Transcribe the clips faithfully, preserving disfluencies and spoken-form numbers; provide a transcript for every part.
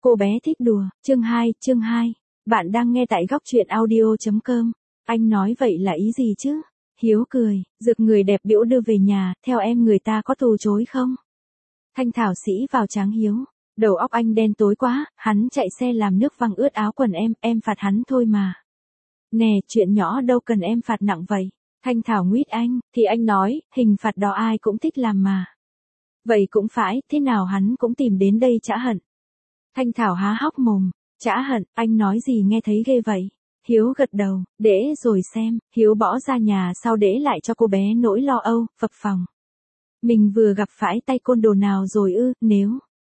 Cô bé thích đùa, chương hai, chương hai. Bạn đang nghe tại góc truyện audio.com. Anh nói vậy là ý gì chứ? Hiếu cười, rực người đẹp biểu đưa về nhà, theo em người ta có từ chối không? Thanh thảo sĩ vào tráng Hiếu. Đầu óc anh đen tối quá, hắn chạy xe làm nước văng ướt áo quần em, em phạt hắn thôi mà. Nè, chuyện nhỏ đâu cần em phạt nặng vậy. Thanh thảo nguyết anh, thì anh nói, hình phạt đó ai cũng thích làm mà. Vậy cũng phải, thế nào hắn cũng tìm đến đây chả hận. Thanh thảo há hốc mồm, chả hận, anh nói gì nghe thấy ghê vậy. Hiếu gật đầu, để rồi xem, Hiếu bỏ ra nhà sau để lại cho cô bé nỗi lo âu, phập phồng. Mình vừa gặp phải tay côn đồ nào rồi ư, nếu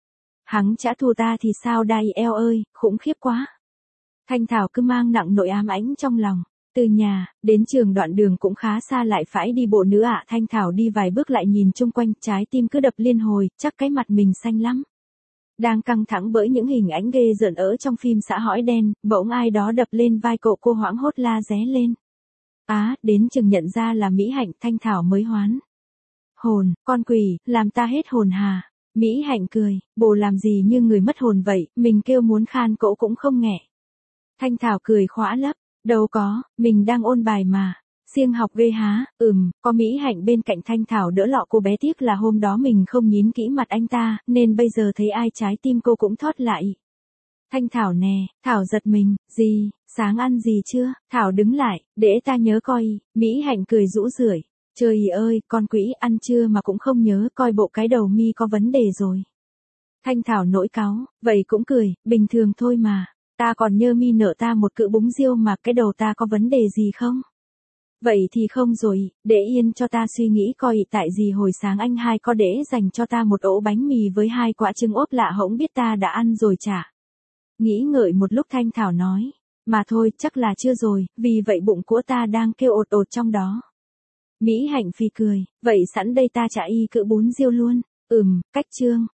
hắn chả thua ta thì sao đây eo ơi, khủng khiếp quá. Thanh thảo cứ mang nặng nỗi ám ảnh trong lòng. Từ nhà, đến trường đoạn đường cũng khá xa lại phải đi bộ nữa ạ. Thanh thảo đi vài bước lại nhìn chung quanh, trái tim cứ đập liên hồi, chắc cái mặt mình xanh lắm. Đang căng thẳng bởi những hình ảnh ghê rợn ở trong phim xã hội đen, bỗng ai đó đập lên vai cậu, cô hoảng hốt la ré lên. Á, à, đến chừng nhận ra là Mỹ Hạnh. Thanh thảo mới hoán hồn, con quỷ, làm ta hết hồn hà. Mỹ Hạnh cười, bồ làm gì như người mất hồn vậy, mình kêu muốn khan cậu cũng không nghe. Thanh thảo cười khóa lấp, đâu có, mình đang ôn bài mà. Siêng học ghê há, ừm, có Mỹ Hạnh bên cạnh Thanh thảo đỡ lọ cô bé, tiếc là hôm đó mình không nhín kỹ mặt anh ta, nên bây giờ thấy ai trái tim cô cũng thót lại. Thanh thảo nè, thảo giật mình, gì, sáng ăn gì chưa? Thảo đứng lại, để ta nhớ coi. Mỹ Hạnh cười rũ rượi, trời ơi, con quỷ, ăn chưa mà cũng không nhớ, coi bộ cái đầu mi có vấn đề rồi. Thanh thảo nỗi cáu, vậy cũng cười, bình thường thôi mà. Ta còn nhớ mi nợ ta một cự búng riêu mà, cái đầu ta có vấn đề gì không? Vậy thì không rồi, để yên cho ta suy nghĩ coi, tại gì hồi sáng anh hai có để dành cho ta một ổ bánh mì với hai quả trứng ốp lạ, hổng biết ta đã ăn rồi chả. Nghĩ ngợi một lúc Thanh thảo nói, mà thôi, chắc là chưa rồi, vì vậy bụng của ta đang kêu ột ột trong đó. Mỹ Hạnh phì cười, vậy sẵn đây ta trả y cự bún riêu luôn. Ừm, cách chương.